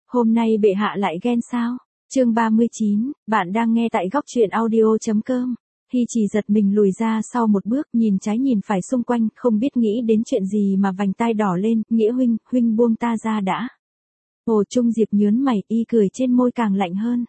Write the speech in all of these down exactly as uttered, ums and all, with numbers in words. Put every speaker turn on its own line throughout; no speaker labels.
Hôm nay bệ hạ lại ghen sao? Chương ba mươi chín, bạn đang nghe tại góc truyện audio.com. Hi Trì giật mình lùi ra sau một bước, nhìn trái nhìn phải xung quanh, không biết nghĩ đến chuyện gì mà vành tai đỏ lên. Nghĩa huynh, huynh buông ta ra đã. Hồ Trung Diệp nhớn mày, y cười trên môi càng lạnh hơn.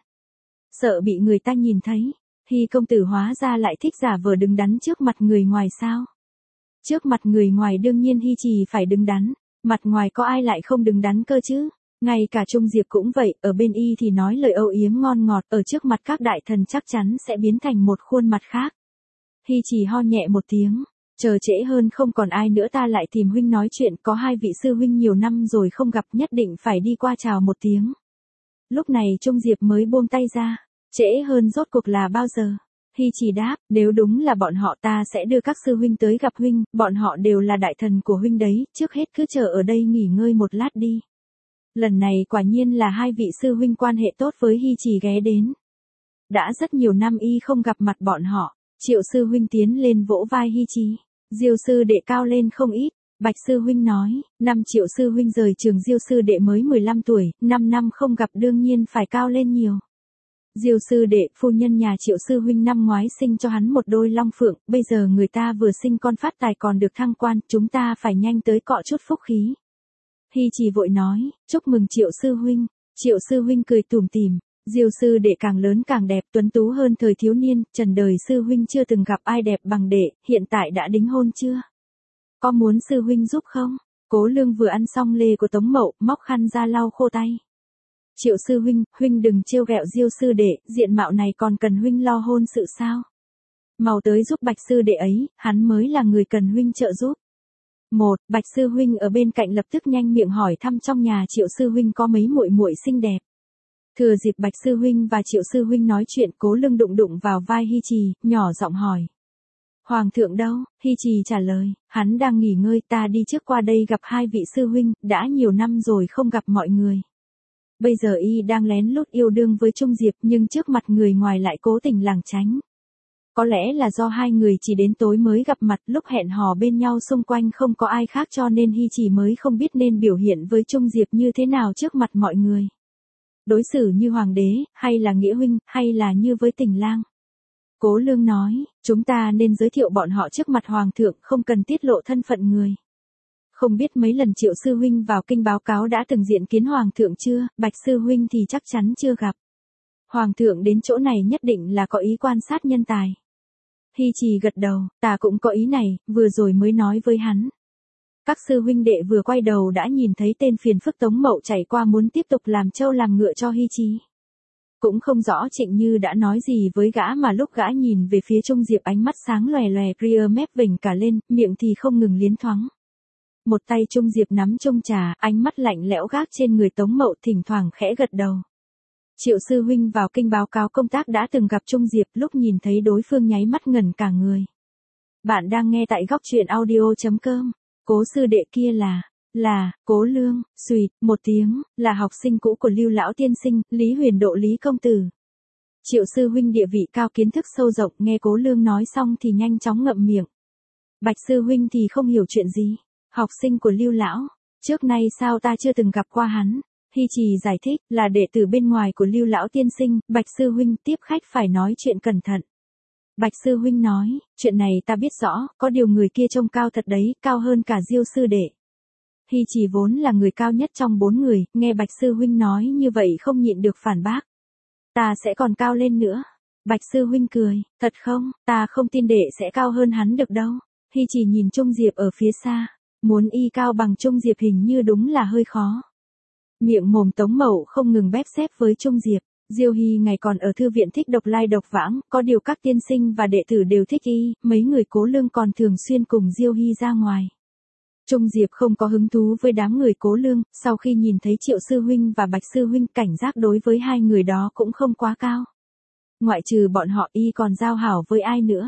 Sợ bị người ta nhìn thấy, Hi công tử hóa ra lại thích giả vờ đứng đắn trước mặt người ngoài sao? Trước mặt người ngoài đương nhiên Hi Trì phải đứng đắn, mặt ngoài có ai lại không đứng đắn cơ chứ? Ngay cả Trung Diệp cũng vậy, ở bên y thì nói lời âu yếm ngon ngọt, ở trước mặt các đại thần chắc chắn sẽ biến thành một khuôn mặt khác. Hi Trì ho nhẹ một tiếng, chờ trễ hơn không còn ai nữa ta lại tìm huynh nói chuyện, có hai vị sư huynh nhiều năm rồi không gặp, nhất định phải đi qua chào một tiếng. Lúc này Trung Diệp mới buông tay ra, trễ hơn rốt cuộc là bao giờ? Hi Trì đáp, nếu đúng là bọn họ ta sẽ đưa các sư huynh tới gặp huynh, bọn họ đều là đại thần của huynh đấy, trước hết cứ chờ ở đây nghỉ ngơi một lát đi. Lần này quả nhiên là hai vị sư huynh quan hệ tốt với Hi Trì ghé đến. Đã rất nhiều năm y không gặp mặt bọn họ, Triệu sư huynh tiến lên vỗ vai Hi Trì. Diêu sư đệ cao lên không ít, Bạch sư huynh nói, năm Triệu sư huynh rời trường Diêu sư đệ mới mười lăm tuổi, năm năm không gặp đương nhiên phải cao lên nhiều. Diêu sư đệ, phu nhân nhà Triệu sư huynh năm ngoái sinh cho hắn một đôi long phượng, bây giờ người ta vừa sinh con phát tài còn được thăng quan, chúng ta phải nhanh tới cọ chút phúc khí. Hi Trì vội nói, chúc mừng Triệu sư huynh. Triệu sư huynh cười tủm tỉm, Diêu sư đệ càng lớn càng đẹp, tuấn tú hơn thời thiếu niên, trần đời sư huynh chưa từng gặp ai đẹp bằng đệ, hiện tại đã đính hôn chưa? Có muốn sư huynh giúp không? Cố Lương vừa ăn xong lê của Tống Mậu, móc khăn ra lau khô tay. Triệu sư huynh, huynh đừng trêu ghẹo Diêu sư đệ, diện mạo này còn cần huynh lo hôn sự sao? Mau tới giúp Bạch sư đệ ấy, hắn mới là người cần huynh trợ giúp. Một, Bạch sư huynh ở bên cạnh lập tức nhanh miệng hỏi thăm trong nhà Triệu sư huynh có mấy muội muội xinh đẹp. Thừa dịp Bạch sư huynh và Triệu sư huynh nói chuyện, Cố Lương đụng đụng vào vai Hi Trì, nhỏ giọng hỏi. Hoàng thượng đâu? Hi Trì trả lời, hắn đang nghỉ ngơi, ta đi trước qua đây gặp hai vị sư huynh, đã nhiều năm rồi không gặp mọi người. Bây giờ y đang lén lút yêu đương với Trung Diệp nhưng trước mặt người ngoài lại cố tình lảng tránh. Có lẽ là do hai người chỉ đến tối mới gặp mặt, lúc hẹn hò bên nhau xung quanh không có ai khác cho nên Hi Trì mới không biết nên biểu hiện với Trung Diệp như thế nào trước mặt mọi người. Đối xử như hoàng đế, hay là nghĩa huynh, hay là như với tình lang. Cố Lương nói, chúng ta nên giới thiệu bọn họ trước mặt hoàng thượng, không cần tiết lộ thân phận người. Không biết mấy lần Triệu sư huynh vào kinh báo cáo đã từng diện kiến hoàng thượng chưa, Bạch sư huynh thì chắc chắn chưa gặp. Hoàng thượng đến chỗ này nhất định là có ý quan sát nhân tài. Hi Trì gật đầu, ta cũng có ý này, vừa rồi mới nói với hắn. Các sư huynh đệ vừa quay đầu đã nhìn thấy tên phiền phức Tống Mậu chạy qua muốn tiếp tục làm trâu làm ngựa cho Hi Trì. Cũng không rõ Trịnh Như đã nói gì với gã mà lúc gã nhìn về phía Trung Diệp ánh mắt sáng lòe lòe, ria mép vểnh cả lên, miệng thì không ngừng liến thoáng. Một tay Trung Diệp nắm chung trà, ánh mắt lạnh lẽo gác trên người Tống Mậu, thỉnh thoảng khẽ gật đầu. Triệu sư huynh vào kinh báo cáo công tác đã từng gặp Trung Diệp, lúc nhìn thấy đối phương nháy mắt ngẩn cả người. Bạn đang nghe tại góc truyện audio.com. Cố sư đệ kia là, là, Cố Lương, xùyt, một tiếng, là học sinh cũ của Lưu lão tiên sinh, Lý Huyền Độ Lý công tử. Triệu sư huynh địa vị cao, kiến thức sâu rộng, nghe Cố Lương nói xong thì nhanh chóng ngậm miệng. Bạch sư huynh thì không hiểu chuyện gì. Học sinh của Lưu lão, trước nay sao ta chưa từng gặp qua hắn? Hi Trì giải thích, là đệ tử bên ngoài của Lưu lão tiên sinh, Bạch sư huynh, tiếp khách phải nói chuyện cẩn thận. Bạch sư huynh nói, chuyện này ta biết rõ, có điều người kia trông cao thật đấy, cao hơn cả Diêu sư đệ. Hi Trì vốn là người cao nhất trong bốn người, nghe Bạch sư huynh nói như vậy không nhịn được phản bác. Ta sẽ còn cao lên nữa. Bạch sư huynh cười, thật không, ta không tin đệ sẽ cao hơn hắn được đâu. Hi Trì nhìn Trung Diệp ở phía xa, muốn y cao bằng Trung Diệp hình như đúng là hơi khó. Miệng mồm Tống Mậu không ngừng bép xép với Trung Diệp. Diêu Hy ngày còn ở thư viện thích độc lai độc vãng, có điều các tiên sinh và đệ tử đều thích y, mấy người Cố Lương còn thường xuyên cùng Diêu Hy ra ngoài. Trung Diệp không có hứng thú với đám người Cố Lương, sau khi nhìn thấy Triệu sư huynh và Bạch sư huynh, cảnh giác đối với hai người đó cũng không quá cao. Ngoại trừ bọn họ y còn giao hảo với ai nữa?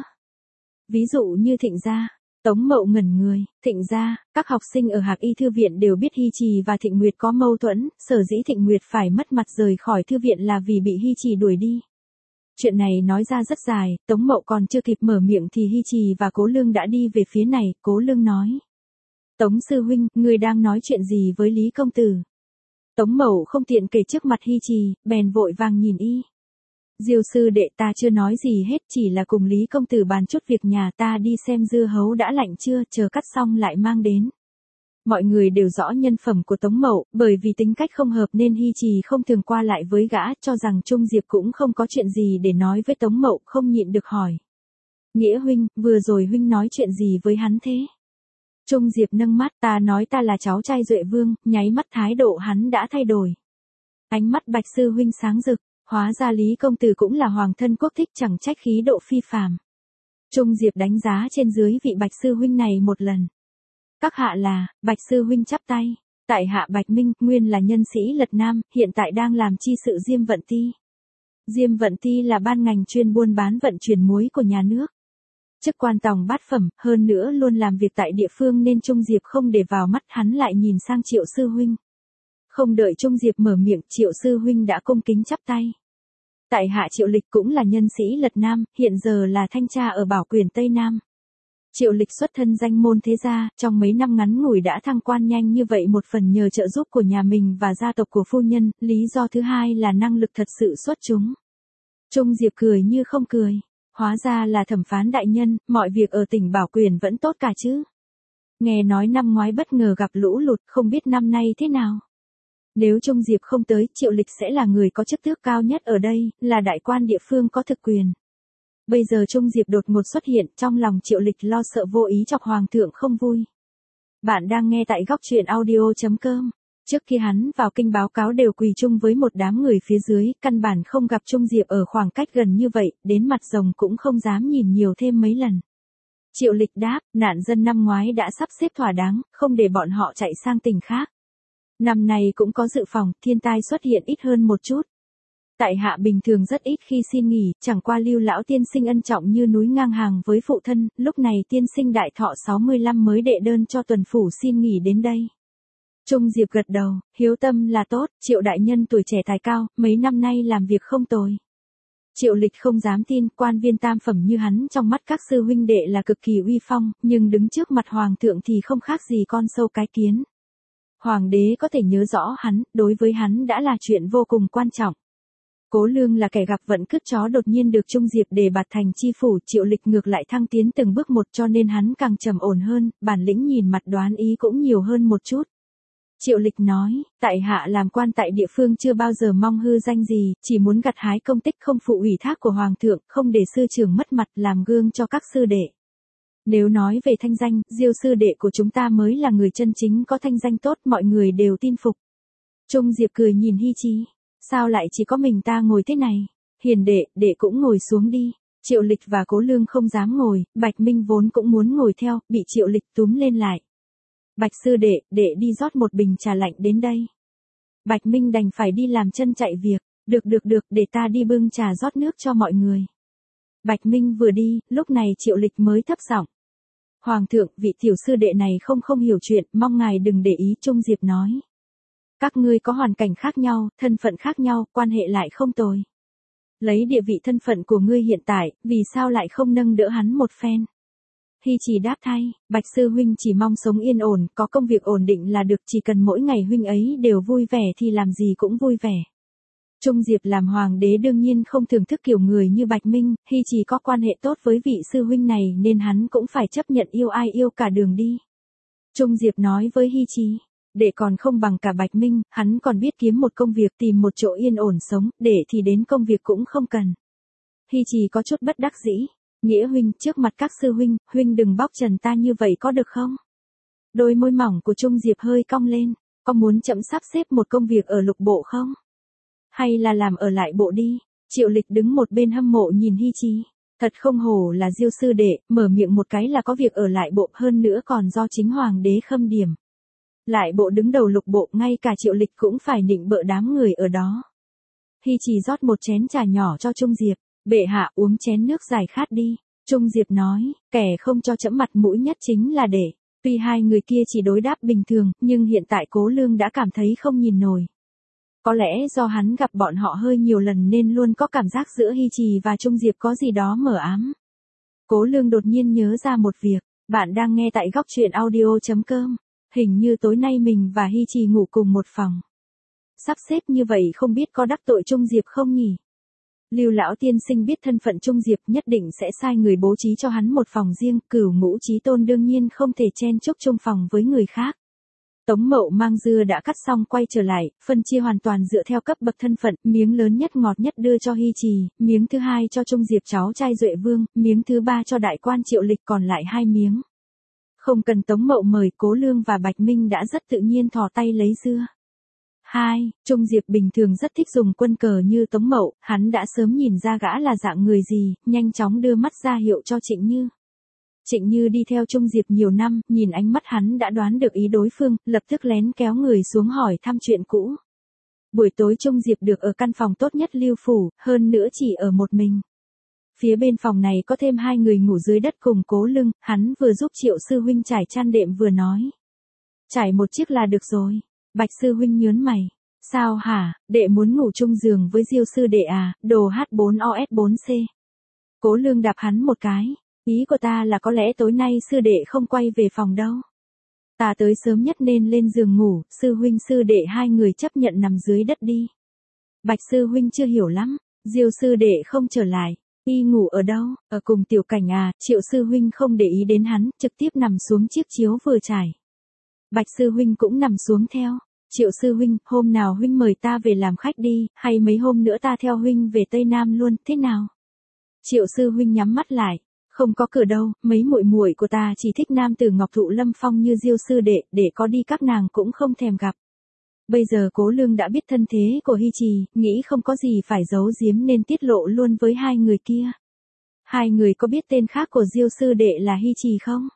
Ví dụ như Thịnh gia. Tống Mậu ngẩn người, Thịnh gia, các học sinh ở Hạc Y thư viện đều biết Hi Trì và Thịnh Nguyệt có mâu thuẫn, sở dĩ Thịnh Nguyệt phải mất mặt rời khỏi thư viện là vì bị Hi Trì đuổi đi. Chuyện này nói ra rất dài, Tống Mậu còn chưa kịp mở miệng thì Hi Trì và Cố Lương đã đi về phía này, Cố Lương nói. Tống sư huynh, người đang nói chuyện gì với Lý công tử? Tống Mậu không tiện kể trước mặt Hi Trì, bèn vội vàng nhìn y. Diêu sư đệ, ta chưa nói gì hết, chỉ là cùng Lý công tử bàn chút việc nhà, ta đi xem dưa hấu đã lạnh chưa, chờ cắt xong lại mang đến. Mọi người đều rõ nhân phẩm của Tống Mậu, bởi vì tính cách không hợp nên Hi Trì không thường qua lại với gã, cho rằng Trung Diệp cũng không có chuyện gì để nói với Tống Mậu, không nhịn được hỏi. Nghĩa huynh, vừa rồi huynh nói chuyện gì với hắn thế? Trung Diệp nâng mắt, ta nói ta là cháu trai Duệ Vương, nháy mắt thái độ hắn đã thay đổi. Ánh mắt Bạch sư huynh sáng rực, hóa ra Lý công tử cũng là hoàng thân quốc thích, chẳng trách khí độ phi phàm. Trung Diệp đánh giá trên dưới vị Bạch sư huynh này một lần. Các hạ là, Bạch sư huynh chắp tay. Tại hạ Bạch Minh, nguyên là nhân sĩ Lật Nam, hiện tại đang làm chi sự Diêm Vận Ti. Diêm Vận Ti là ban ngành chuyên buôn bán vận chuyển muối của nhà nước. Chức quan tòng bát phẩm, hơn nữa luôn làm việc tại địa phương nên Trung Diệp không để vào mắt, hắn lại nhìn sang Triệu sư huynh. Không đợi Trung Diệp mở miệng, Triệu sư huynh đã cung kính chắp tay. Tại hạ Triệu Lịch cũng là nhân sĩ Lật Nam, hiện giờ là thanh tra ở Bảo Quyền Tây Nam. Triệu Lịch xuất thân danh môn thế gia, trong mấy năm ngắn ngủi đã thăng quan nhanh như vậy, một phần nhờ trợ giúp của nhà mình và gia tộc của phu nhân, lý do thứ hai là năng lực thật sự xuất chúng. Trung Diệp cười như không cười, hóa ra là thẩm phán đại nhân, mọi việc ở tỉnh Bảo Quyền vẫn tốt cả chứ. Nghe nói năm ngoái bất ngờ gặp lũ lụt, không biết năm nay thế nào. Nếu Trung Diệp không tới, Triệu Lịch sẽ là người có chức tước cao nhất ở đây, là đại quan địa phương có thực quyền. Bây giờ Trung Diệp đột ngột xuất hiện, trong lòng Triệu Lịch lo sợ vô ý chọc hoàng thượng không vui. Bạn đang nghe tại góc truyện audio chấm com. Trước khi hắn vào kinh báo cáo đều quỳ chung với một đám người phía dưới, căn bản không gặp Trung Diệp ở khoảng cách gần như vậy, đến mặt rồng cũng không dám nhìn nhiều thêm mấy lần. Triệu Lịch đáp, nạn dân năm ngoái đã sắp xếp thỏa đáng, không để bọn họ chạy sang tỉnh khác. Năm nay cũng có dự phòng, thiên tai xuất hiện ít hơn một chút. Tại hạ bình thường rất ít khi xin nghỉ, chẳng qua Lưu lão tiên sinh ân trọng như núi ngang hàng với phụ thân, lúc này tiên sinh đại thọ sáu mươi lăm mới đệ đơn cho tuần phủ xin nghỉ đến đây. Trung Diệp gật đầu, hiếu tâm là tốt, Triệu đại nhân tuổi trẻ tài cao, mấy năm nay làm việc không tồi. Triệu Lịch không dám tin, quan viên tam phẩm như hắn trong mắt các sư huynh đệ là cực kỳ uy phong, nhưng đứng trước mặt hoàng thượng thì không khác gì con sâu cái kiến. Hoàng đế có thể nhớ rõ hắn, đối với hắn đã là chuyện vô cùng quan trọng. Cố Lương là kẻ gặp vận cứt chó đột nhiên được Trung Diệp đề bạt thành chi phủ, Triệu Lịch ngược lại thăng tiến từng bước một cho nên hắn càng trầm ổn hơn, bản lĩnh nhìn mặt đoán ý cũng nhiều hơn một chút. Triệu Lịch nói, tại hạ làm quan tại địa phương chưa bao giờ mong hư danh gì, chỉ muốn gặt hái công tích không phụ ủy thác của hoàng thượng, không để sư trưởng mất mặt, làm gương cho các sư đệ. Nếu nói về thanh danh, Diêu sư đệ của chúng ta mới là người chân chính có thanh danh tốt, mọi người đều tin phục. Trung Diệp cười nhìn Hi Chí, sao lại chỉ có mình ta ngồi thế này? Hiền đệ, đệ cũng ngồi xuống đi. Triệu Lịch và Cố Lương không dám ngồi, Bạch Minh vốn cũng muốn ngồi theo, bị Triệu Lịch túm lên lại. Bạch sư đệ, đệ đi rót một bình trà lạnh đến đây. Bạch Minh đành phải đi làm chân chạy việc, được được được, để ta đi bưng trà rót nước cho mọi người. Bạch Minh vừa đi, lúc này Triệu Lịch mới thấp giọng. Hoàng thượng, vị tiểu sư đệ này không không hiểu chuyện, mong ngài đừng để ý. Trung Diệp nói. Các ngươi có hoàn cảnh khác nhau, thân phận khác nhau, quan hệ lại không tồi. Lấy địa vị thân phận của ngươi hiện tại, vì sao lại không nâng đỡ hắn một phen? Hi chỉ đáp thay, Bạch sư huynh chỉ mong sống yên ổn, có công việc ổn định là được, chỉ cần mỗi ngày huynh ấy đều vui vẻ thì làm gì cũng vui vẻ. Trung Diệp làm hoàng đế đương nhiên không thưởng thức kiểu người như Bạch Minh, Hi chỉ có quan hệ tốt với vị sư huynh này nên hắn cũng phải chấp nhận yêu ai yêu cả đường đi. Trung Diệp nói với Hi Chí, đệ còn không bằng cả Bạch Minh, hắn còn biết kiếm một công việc, tìm một chỗ yên ổn sống, để thì đến công việc cũng không cần. Hi chỉ có chút bất đắc dĩ, Nghĩa huynh, trước mặt các sư huynh, huynh đừng bóc trần ta như vậy có được không? Đôi môi mỏng của Trung Diệp hơi cong lên, có muốn chậm sắp xếp một công việc ở lục bộ không? Hay là làm ở lại bộ đi? Triệu Lịch đứng một bên hâm mộ nhìn Hi Chí, thật không hổ là Diêu sư đệ, mở miệng một cái là có việc ở lại bộ, hơn nữa còn do chính hoàng đế khâm điểm. Lại bộ đứng đầu lục bộ, ngay cả Triệu Lịch cũng phải nịnh bợ đám người ở đó. Hi chỉ rót một chén trà nhỏ cho Trung Diệp, bệ hạ uống chén nước giải khát đi. Trung Diệp nói, kẻ không cho chẫm mặt mũi nhất chính là đệ. Tuy hai người kia chỉ đối đáp bình thường, nhưng hiện tại Cố Lương đã cảm thấy không nhìn nổi. Có lẽ do hắn gặp bọn họ hơi nhiều lần nên luôn có cảm giác giữa Hi Trì và Trung Diệp có gì đó mờ ám. Cố Lương đột nhiên nhớ ra một việc, bạn đang nghe tại góc truyện audio chấm com. Hình như tối nay mình và Hi Trì ngủ cùng một phòng. Sắp xếp như vậy không biết có đắc tội Trung Diệp không nhỉ? Lưu lão tiên sinh biết thân phận Trung Diệp nhất định sẽ sai người bố trí cho hắn một phòng riêng, Cửu Ngũ Chí Tôn đương nhiên không thể chen chúc chung phòng với người khác. Tống Mậu mang dưa đã cắt xong quay trở lại, phân chia hoàn toàn dựa theo cấp bậc thân phận, miếng lớn nhất ngọt nhất đưa cho Hy Trì, miếng thứ hai cho Trung Diệp cháu trai Duệ Vương, miếng thứ ba cho đại quan Triệu Lịch, còn lại hai miếng. Không cần Tống Mậu mời, Cố Lương và Bạch Minh đã rất tự nhiên thò tay lấy dưa. hai. Trung Diệp bình thường rất thích dùng quân cờ như Tống Mậu, hắn đã sớm nhìn ra gã là dạng người gì, nhanh chóng đưa mắt ra hiệu cho Trịnh Như. Trịnh Như đi theo Trung Diệp nhiều năm, nhìn ánh mắt hắn đã đoán được ý đối phương, lập tức lén kéo người xuống hỏi thăm chuyện cũ. Buổi tối Trung Diệp được ở căn phòng tốt nhất Lưu phủ, hơn nữa chỉ ở một mình. Phía bên phòng này có thêm hai người ngủ dưới đất cùng Cố Lương, hắn vừa giúp Triệu sư huynh trải chăn đệm vừa nói. Trải một chiếc là được rồi. Bạch sư huynh nhớn mày. Sao hả, đệ muốn ngủ chung giường với Diêu sư đệ à, đồ H bốn O S bốn C. Cố Lương đạp hắn một cái. Ý của ta là có lẽ tối nay sư đệ không quay về phòng đâu. Ta tới sớm nhất nên lên giường ngủ, sư huynh sư đệ hai người chấp nhận nằm dưới đất đi. Bạch sư huynh chưa hiểu lắm, Diêu sư đệ không trở lại, y ngủ ở đâu, ở cùng Tiểu Cảnh à, Triệu sư huynh không để ý đến hắn, trực tiếp nằm xuống chiếc chiếu vừa trải. Bạch sư huynh cũng nằm xuống theo. Triệu sư huynh, hôm nào huynh mời ta về làm khách đi, hay mấy hôm nữa ta theo huynh về Tây Nam luôn, thế nào? Triệu sư huynh nhắm mắt lại. Không có cửa đâu, mấy muội muội của ta chỉ thích nam tử Ngọc Thụ Lâm Phong như Diêu sư đệ, để có đi các nàng cũng không thèm gặp. Bây giờ Cố Lương đã biết thân thế của Hy Trì, nghĩ không có gì phải giấu giếm nên tiết lộ luôn với hai người kia. Hai người có biết tên khác của Diêu sư đệ là Hy Trì không?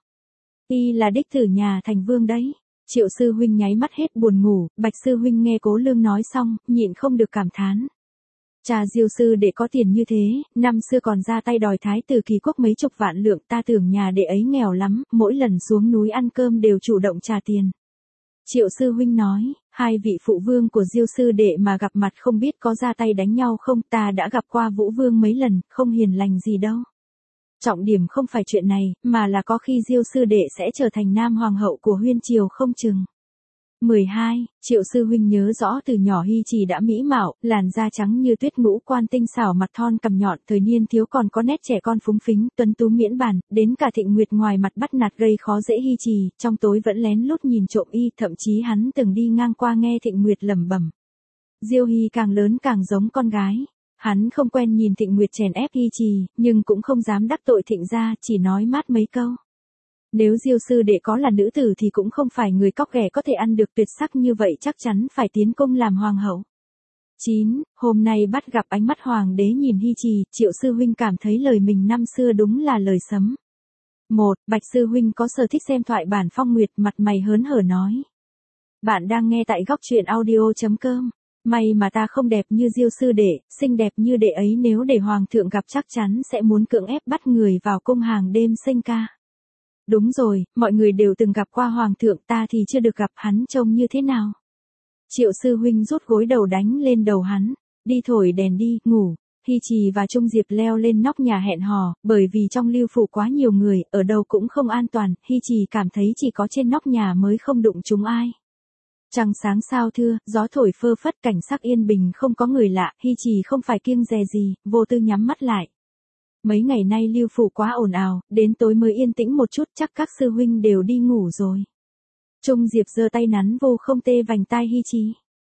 Y là đích tử nhà thành vương đấy. Triệu sư huynh nháy mắt hết buồn ngủ, Bạch sư huynh nghe Cố Lương nói xong, nhịn không được cảm thán. Cha Diêu sư đệ có tiền như thế, năm xưa còn ra tay đòi thái tử Kỳ Quốc mấy chục vạn lượng, ta tưởng nhà đệ ấy nghèo lắm, mỗi lần xuống núi ăn cơm đều chủ động trả tiền. Triệu sư huynh nói, hai vị phụ vương của Diêu sư đệ mà gặp mặt không biết có ra tay đánh nhau không, ta đã gặp qua Vũ Vương mấy lần, không hiền lành gì đâu. Trọng điểm không phải chuyện này, mà là có khi Diêu sư đệ sẽ trở thành nam hoàng hậu của Huyên Triều không chừng. mười hai. Triệu sư huynh nhớ rõ từ nhỏ Hy Trì đã mỹ mạo, làn da trắng như tuyết, ngũ quan tinh xảo, mặt thon cằm nhọn, thời niên thiếu còn có nét trẻ con phúng phính, tuấn tú miễn bàn, đến cả Thịnh Nguyệt ngoài mặt bắt nạt gây khó dễ Hy Trì, trong tối vẫn lén lút nhìn trộm y, thậm chí hắn từng đi ngang qua nghe Thịnh Nguyệt lẩm bẩm. Diêu Hy càng lớn càng giống con gái. Hắn không quen nhìn Thịnh Nguyệt chèn ép Hy Trì, nhưng cũng không dám đắc tội Thịnh gia, chỉ nói mát mấy câu. Nếu Diêu sư đệ có là nữ tử thì cũng không phải người cóc ghẻ có thể ăn được tuyệt sắc như vậy, chắc chắn phải tiến công làm hoàng hậu. chín. Hôm nay bắt gặp ánh mắt hoàng đế nhìn Hy Trì, Triệu sư huynh cảm thấy lời mình năm xưa đúng là lời sấm. một. Bạch sư huynh có sở thích xem thoại bản Phong Nguyệt, mặt mày hớn hở nói. Bạn đang nghe tại góc truyện audio chấm com. May mà ta không đẹp như Diêu sư đệ, xinh đẹp như đệ ấy nếu để hoàng thượng gặp chắc chắn sẽ muốn cưỡng ép bắt người vào cung hàng đêm sinh ca. Đúng rồi, mọi người đều từng gặp qua hoàng thượng, ta thì chưa được gặp, hắn trông như thế nào? Triệu sư huynh rút gối đầu đánh lên đầu hắn, đi thổi đèn đi, ngủ. Hy Trì và Trung Diệp leo lên nóc nhà hẹn hò, bởi vì trong Lưu phủ quá nhiều người, ở đâu cũng không an toàn, Hy Trì cảm thấy chỉ có trên nóc nhà mới không đụng chúng ai. Trăng sáng sao thưa, gió thổi phơ phất, cảnh sắc yên bình không có người lạ, Hy Trì không phải kiêng dè gì, vô tư nhắm mắt lại. Mấy ngày nay Lưu phủ quá ồn ào, đến tối mới yên tĩnh một chút, chắc các sư huynh đều đi ngủ rồi. Trung Diệp giơ tay nắn vô không tê vành tai Hy Trì.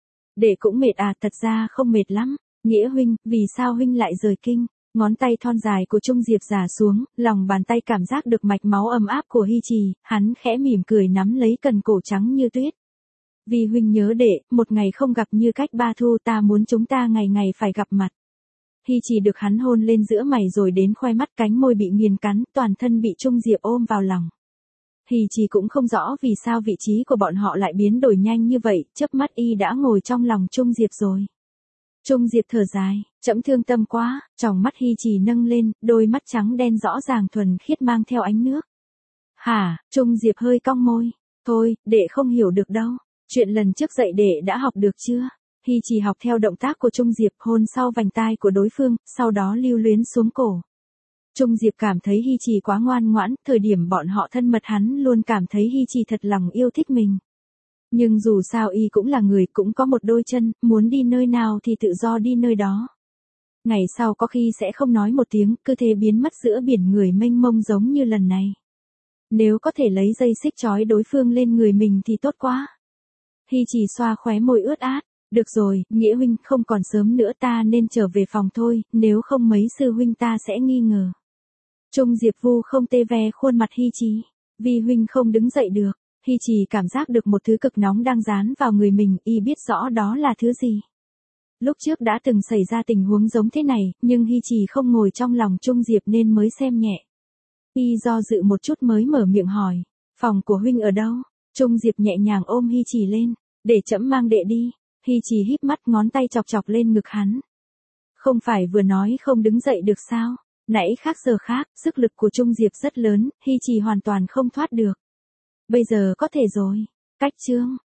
Đệ cũng mệt à, thật ra không mệt lắm. Nghĩa huynh, vì sao huynh lại rời kinh? Ngón tay thon dài của Trung Diệp già xuống, lòng bàn tay cảm giác được mạch máu ấm áp của Hy Trì, hắn khẽ mỉm cười nắm lấy cần cổ trắng như tuyết. Vì huynh nhớ đệ, một ngày không gặp như cách ba thu, ta muốn chúng ta ngày ngày phải gặp mặt. Hy Trì được hắn hôn lên giữa mày rồi đến khoe mắt, cánh môi bị nghiền cắn, toàn thân bị Trung Diệp ôm vào lòng. Hy Trì cũng không rõ vì sao vị trí của bọn họ lại biến đổi nhanh như vậy, chớp mắt y đã ngồi trong lòng Trung Diệp rồi. Trung Diệp thở dài, trẫm thương tâm quá, tròng mắt Hy Trì nâng lên, đôi mắt trắng đen rõ ràng thuần khiết mang theo ánh nước. Hả, Trung Diệp hơi cong môi, thôi, đệ không hiểu được đâu, chuyện lần trước dạy đệ đã học được chưa? Hy Trì học theo động tác của Trung Diệp, hôn sau vành tai của đối phương, sau đó lưu luyến xuống cổ. Trung Diệp cảm thấy Hy Trì quá ngoan ngoãn, thời điểm bọn họ thân mật hắn luôn cảm thấy Hy Trì thật lòng yêu thích mình. Nhưng dù sao y cũng là người, cũng có một đôi chân, muốn đi nơi nào thì tự do đi nơi đó. Ngày sau có khi sẽ không nói một tiếng, cứ thế biến mất giữa biển người mênh mông giống như lần này. Nếu có thể lấy dây xích trói đối phương lên người mình thì tốt quá. Hy chỉ xoa khóe môi ướt át. Được rồi, Nghĩa huynh, không còn sớm nữa, ta nên trở về phòng thôi, nếu không mấy sư huynh ta sẽ nghi ngờ. Trung Diệp Vu không tê ve khuôn mặt Hy Trì. Vì huynh không đứng dậy được. Hy Trì cảm giác được một thứ cực nóng đang dán vào người mình, y biết rõ đó là thứ gì. Lúc trước đã từng xảy ra tình huống giống thế này, nhưng Hy Trì không ngồi trong lòng Trung Diệp nên mới xem nhẹ. Y do dự một chút mới mở miệng hỏi, phòng của huynh ở đâu? Trung Diệp nhẹ nhàng ôm Hy Trì lên, để trẫm mang đệ đi. Hy Trì híp mắt, ngón tay chọc chọc lên ngực hắn. Không phải vừa nói không đứng dậy được sao? Nãy khác giờ khác, sức lực của Trung Diệp rất lớn, Hy Trì hoàn toàn không thoát được. Bây giờ có thể rồi. Cách chương